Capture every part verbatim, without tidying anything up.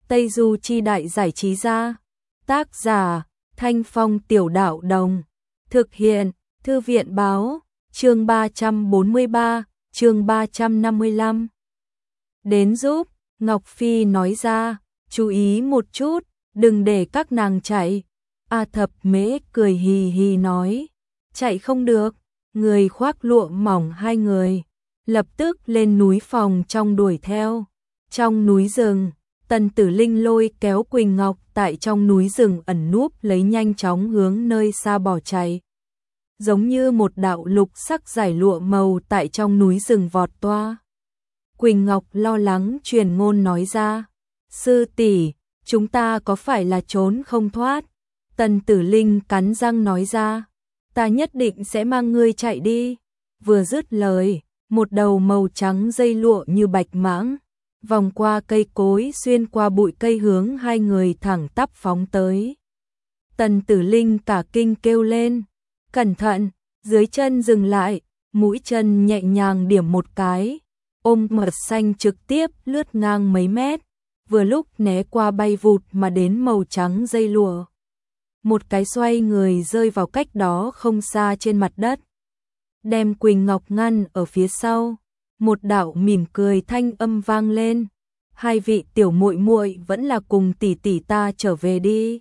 Tây Du Chi Đại Giải Trí Gia. Tác giả Thanh Phong Tiểu Đạo Đồng. Thực hiện Thư viện Báo. Chương ba trăm bốn mươi ba, chương ba trăm năm mươi lăm. Đến giúp, Ngọc Phi nói ra, chú ý một chút, đừng để các nàng chạy. A Thập Mễ cười hì hì nói, chạy không được. Người khoác lụa mỏng hai người lập tức lên núi phòng trong đuổi theo. Trong núi rừng, Tần Tử Linh lôi kéo Quỳnh Ngọc tại trong núi rừng ẩn núp lấy, nhanh chóng hướng nơi xa bỏ chạy. Giống như một đạo lục sắc giải lụa màu tại trong núi rừng vọt toa. Quỳnh Ngọc lo lắng truyền ngôn nói ra, sư tỷ, chúng ta có phải là trốn không thoát? Tần Tử Linh cắn răng nói ra, ta nhất định sẽ mang ngươi chạy đi. Vừa dứt lời, một đầu màu trắng dây lụa như bạch mãng vòng qua cây cối, xuyên qua bụi cây hướng hai người thẳng tắp phóng tới. Tần Tử Linh cả kinh kêu lên, cẩn thận, dưới chân dừng lại, mũi chân nhẹ nhàng điểm một cái, ôm mật xanh trực tiếp lướt ngang mấy mét, vừa lúc né qua bay vụt mà đến màu trắng dây lụa. Một cái xoay người rơi vào cách đó không xa trên mặt đất, đem Quỳnh Ngọc ngăn ở phía sau. Một đạo mỉm cười thanh âm vang lên, hai vị tiểu muội muội vẫn là cùng tỷ tỷ ta trở về đi.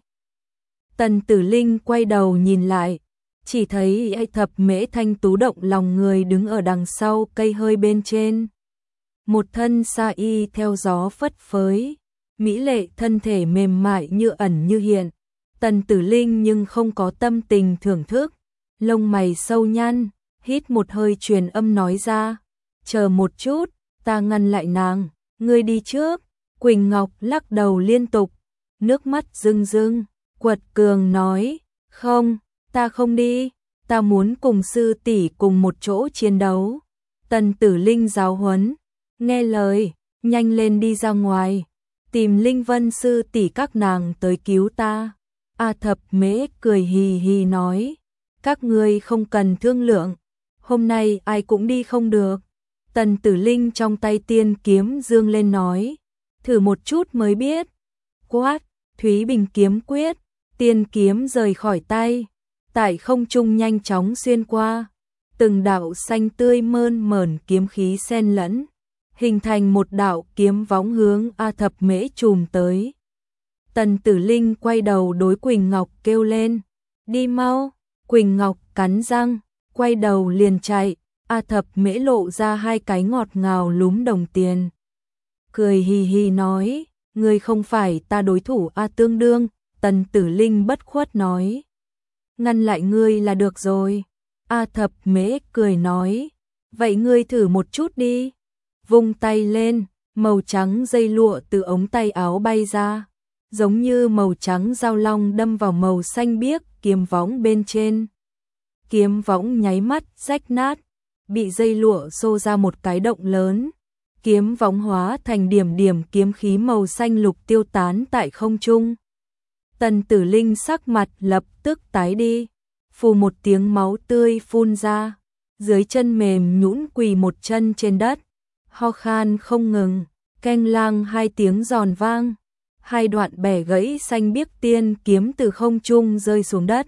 Tần Tử Linh quay đầu nhìn lại, chỉ thấy A Thập Mễ thanh tú động lòng người đứng ở đằng sau cây hơi bên trên. Một thân sa y theo gió phất phới, mỹ lệ thân thể mềm mại như ẩn như hiện. Tần Tử Linh nhưng không có tâm tình thưởng thức, lông mày sâu nhăn, hít một hơi truyền âm nói ra, chờ một chút, ta ngăn lại nàng, ngươi đi trước. Quỳnh Ngọc lắc đầu liên tục, nước mắt rưng rưng, quật cường nói, không, ta không đi, ta muốn cùng sư tỷ cùng một chỗ chiến đấu. Tần Tử Linh giáo huấn, nghe lời, nhanh lên đi ra ngoài, tìm Linh Vân sư tỷ các nàng tới cứu ta. A Thập Mễ cười hì hì nói, các ngươi không cần thương lượng, hôm nay ai cũng đi không được. Tần Tử Linh trong tay tiên kiếm dương lên nói, thử một chút mới biết. Quát, Thúy Bình kiếm quyết, tiên kiếm rời khỏi tay, tại không trung nhanh chóng xuyên qua, từng đạo xanh tươi mơn mởn kiếm khí xen lẫn, hình thành một đạo kiếm võng hướng A Thập Mễ chùm tới. Tần Tử Linh quay đầu đối Quỳnh Ngọc kêu lên, đi mau. Quỳnh Ngọc cắn răng, quay đầu liền chạy. A Thập Mễ lộ ra hai cái ngọt ngào lúm đồng tiền, cười hì hì nói, ngươi không phải ta đối thủ A Tương Đương. Tần Tử Linh bất khuất nói, ngăn lại ngươi là được rồi. A Thập Mễ cười nói, vậy ngươi thử một chút đi. Vung tay lên, màu trắng dây lụa từ ống tay áo bay ra, giống như màu trắng dao long đâm vào màu xanh biếc kiếm võng bên trên. Kiếm võng nháy mắt rách nát, bị dây lụa xô ra một cái động lớn. Kiếm võng hóa thành điểm điểm kiếm khí màu xanh lục tiêu tán tại không trung. Tần Tử Linh sắc mặt lập tức tái đi, phù một tiếng máu tươi phun ra, dưới chân mềm nhũn quỳ một chân trên đất, ho khan không ngừng, keng lang hai tiếng giòn vang, hai đoạn bẻ gãy xanh biếc tiên kiếm từ không trung rơi xuống đất,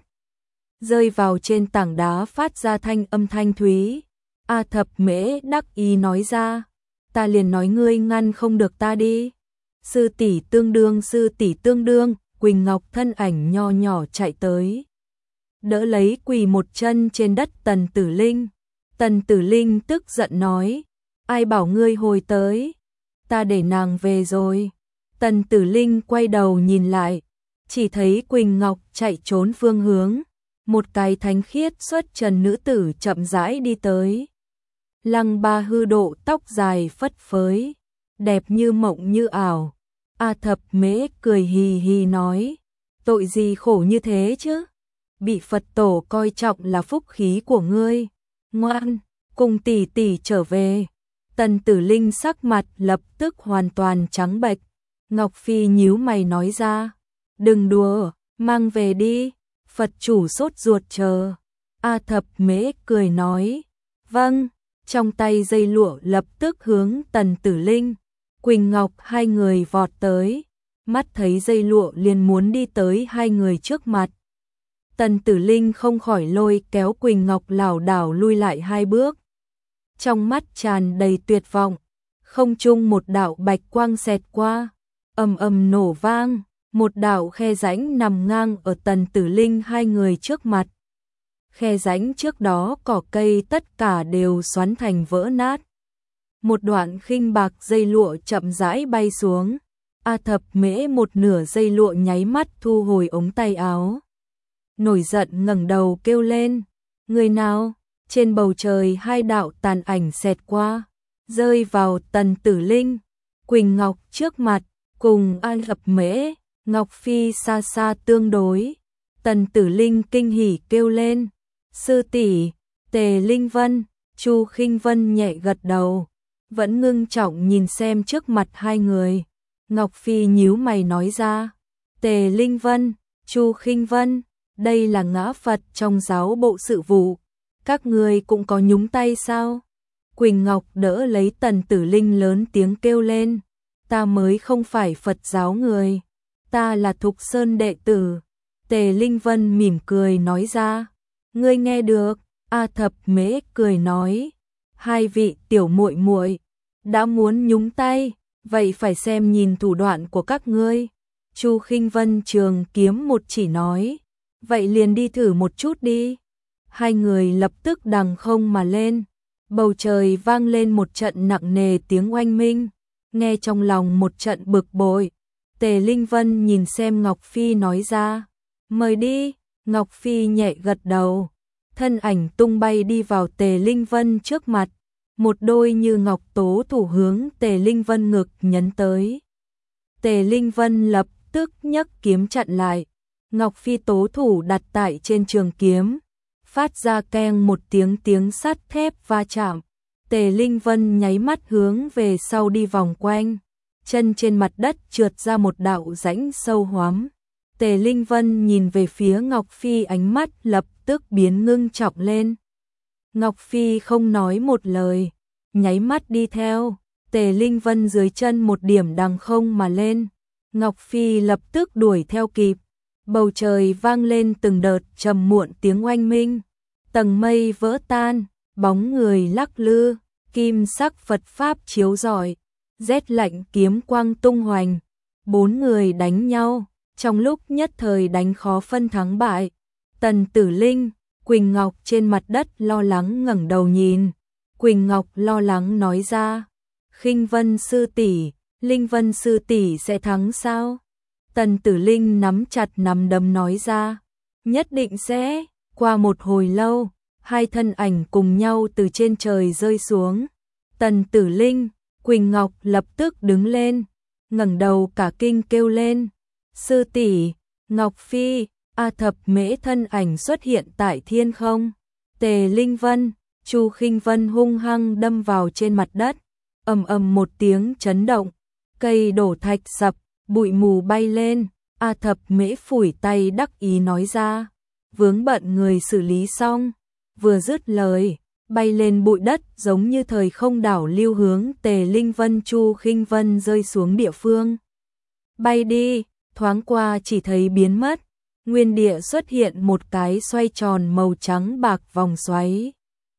rơi vào trên tảng đá phát ra thanh âm thanh thúy. A Thập Mễ đắc ý nói ra, ta liền nói ngươi ngăn không được ta đi. Sư tỷ tương đương, sư tỷ tương đương. Quỳnh Ngọc thân ảnh nho nhỏ chạy tới, đỡ lấy quỳ một chân trên đất Tần Tử Linh. Tần Tử Linh tức giận nói, ai bảo ngươi hồi tới, ta để nàng về rồi. Tần Tử Linh quay đầu nhìn lại, chỉ thấy Quỳnh Ngọc chạy trốn phương hướng, một cái thánh khiết xuất trần nữ tử chậm rãi đi tới. Lăng ba hư độ, tóc dài phất phới, đẹp như mộng như ảo. A Thập Mễ cười hì hì nói, tội gì khổ như thế chứ, bị Phật tổ coi trọng là phúc khí của ngươi, ngoan, cùng tỷ tỷ trở về. Tần Tử Linh sắc mặt lập tức hoàn toàn trắng bệch. Ngọc Phi nhíu mày nói ra, đừng đùa, mang về đi, Phật chủ sốt ruột chờ. A Thập Mễ cười nói, vâng. Trong tay dây lụa lập tức hướng Tần Tử Linh, Quỳnh Ngọc hai người vọt tới. mắt thấy dây lụa liền muốn đi tới hai người trước mặt. Tần Tử Linh không khỏi lôi kéo Quỳnh Ngọc lảo đảo lui lại hai bước. Trong mắt tràn đầy tuyệt vọng, không trung một đạo bạch quang xẹt qua, ầm ầm nổ vang, một đạo khe rãnh nằm ngang ở Tần Tử Linh hai người trước mặt. Khe rãnh trước đó cỏ cây tất cả đều xoắn thành vỡ nát. Một đoạn khinh bạc dây lụa chậm rãi bay xuống. A Thập Mễ một nửa dây lụa nháy mắt thu hồi ống tay áo. Nổi giận ngẩng đầu kêu lên, người nào? Trên bầu trời hai đạo tàn ảnh xẹt qua, rơi vào Tần Tử Linh, Quỳnh Ngọc trước mặt, cùng A Thập Mễ, Ngọc Phi xa xa tương đối. Tần Tử Linh kinh hỉ kêu lên, sư tỷ. Tề Linh Vân, Chu Khinh Vân nhẹ gật đầu, vẫn ngưng trọng nhìn xem trước mặt hai người. Ngọc Phi nhíu mày nói ra, Tề Linh Vân, Chu Khinh Vân, đây là ngã Phật trong giáo bộ sự vụ, các người cũng có nhúng tay sao? Quỳnh Ngọc đỡ lấy Tần Tử Linh lớn tiếng kêu lên, ta mới không phải Phật giáo người, ta là Thục Sơn đệ tử. Tề Linh Vân mỉm cười nói ra, ngươi nghe được? A Thập Mễ cười nói, hai vị tiểu muội muội đã muốn nhúng tay, vậy phải xem nhìn thủ đoạn của các ngươi. Chu Khinh Vân trường kiếm một chỉ nói, vậy liền đi thử một chút đi. Hai người lập tức đằng không mà lên, bầu trời vang lên một trận nặng nề tiếng oanh minh, nghe trong lòng một trận bực bội. Tề Linh Vân nhìn xem Ngọc Phi nói ra, mời đi. Ngọc Phi nhẹ gật đầu, thân ảnh tung bay đi vào Tề Linh Vân trước mặt, một đôi như ngọc tố thủ hướng Tề Linh Vân ngực nhấn tới. Tề Linh Vân lập tức nhấc kiếm chặn lại, Ngọc Phi tố thủ đặt tại trên trường kiếm, phát ra keng một tiếng tiếng sắt thép va chạm. Tề Linh Vân nháy mắt hướng về sau đi vòng quanh, chân trên mặt đất trượt ra một đạo rãnh sâu hoắm. Tề Linh Vân nhìn về phía Ngọc Phi, ánh mắt lập tức biến ngưng trọng lên. Ngọc Phi không nói một lời, nháy mắt đi theo. Tề Linh Vân dưới chân một điểm đằng không mà lên, Ngọc Phi lập tức đuổi theo kịp. Bầu trời vang lên từng đợt trầm muộn tiếng oanh minh, tầng mây vỡ tan, bóng người lắc lư, kim sắc Phật pháp chiếu rọi, rét lạnh kiếm quang tung hoành. Bốn người đánh nhau, trong lúc nhất thời đánh khó phân thắng bại. Tần Tử Linh, Quỳnh Ngọc trên mặt đất lo lắng ngẩng đầu nhìn. Quỳnh Ngọc lo lắng nói ra, Khinh Vân sư tỷ, Linh Vân sư tỷ sẽ thắng sao? Tần Tử Linh nắm chặt nắm đấm nói ra, nhất định sẽ. Qua một hồi lâu, hai thân ảnh cùng nhau từ trên trời rơi xuống. Tần Tử Linh, Quỳnh Ngọc lập tức đứng lên, ngẩng đầu cả kinh kêu lên, sư tỷ. Ngọc Phi, A Thập Mễ thân ảnh xuất hiện tại thiên không. Tề Linh Vân, Chu Khinh Vân hung hăng đâm vào trên mặt đất, ầm ầm một tiếng chấn động, cây đổ thạch sập, bụi mù bay lên. A Thập Mễ phủi tay đắc ý nói ra, vướng bận người xử lý xong. Vừa dứt lời, bay lên bụi đất giống như thời không đảo lưu hướng Tề Linh Vân Chu Khinh Vân rơi xuống địa phương. Bay đi, thoáng qua chỉ thấy biến mất, nguyên địa xuất hiện một cái xoay tròn màu trắng bạc vòng xoáy.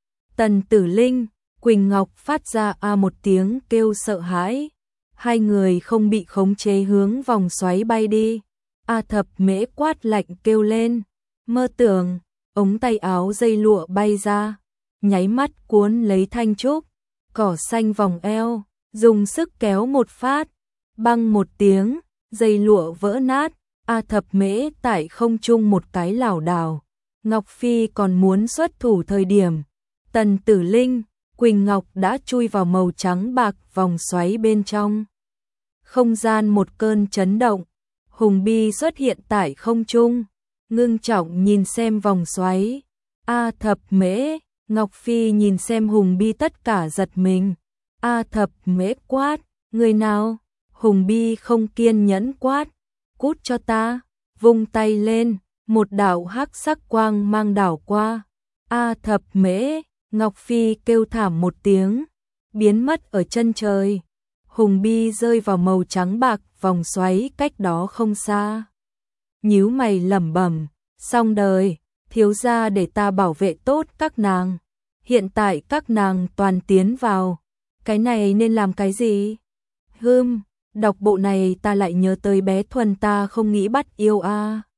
Tần Tử Linh, Quỳnh Ngọc phát ra a một tiếng kêu sợ hãi, hai người không bị khống chế hướng vòng xoáy bay đi. A Thập Mễ quát lạnh kêu lên, mơ tưởng. Ống tay áo dây lụa bay ra, nháy mắt cuốn lấy thanh trúc, cỏ xanh vòng eo, dùng sức kéo một phát, băng một tiếng, dây lụa vỡ nát. A Thập Mễ tại không trung một cái lảo đảo. Ngọc Phi còn muốn xuất thủ thời điểm, Tần Tử Linh, Quỳnh Ngọc đã chui vào màu trắng bạc vòng xoáy bên trong. Không gian một cơn chấn động, Hùng Bi xuất hiện tại không trung, ngưng trọng nhìn xem vòng xoáy. A Thập Mễ, Ngọc Phi nhìn xem Hùng Bi tất cả giật mình. A Thập Mễ quát, người nào? Hùng Bi không kiên nhẫn quát, cút cho ta. Vung tay lên, một đạo hắc sắc quang mang đảo qua. A Thập Mễ, Ngọc Phi kêu thảm một tiếng, biến mất ở chân trời. Hùng bi rơi vào màu trắng bạc vòng xoáy cách đó không xa. Nhíu mày lẩm bẩm, xong đời, thiếu gia để ta bảo vệ tốt các nàng. Hiện tại các nàng toàn tiến vào, cái này nên làm cái gì? Hừm, đọc bộ này ta lại nhớ tới bé Thuần ta không nghĩ bắt yêu a.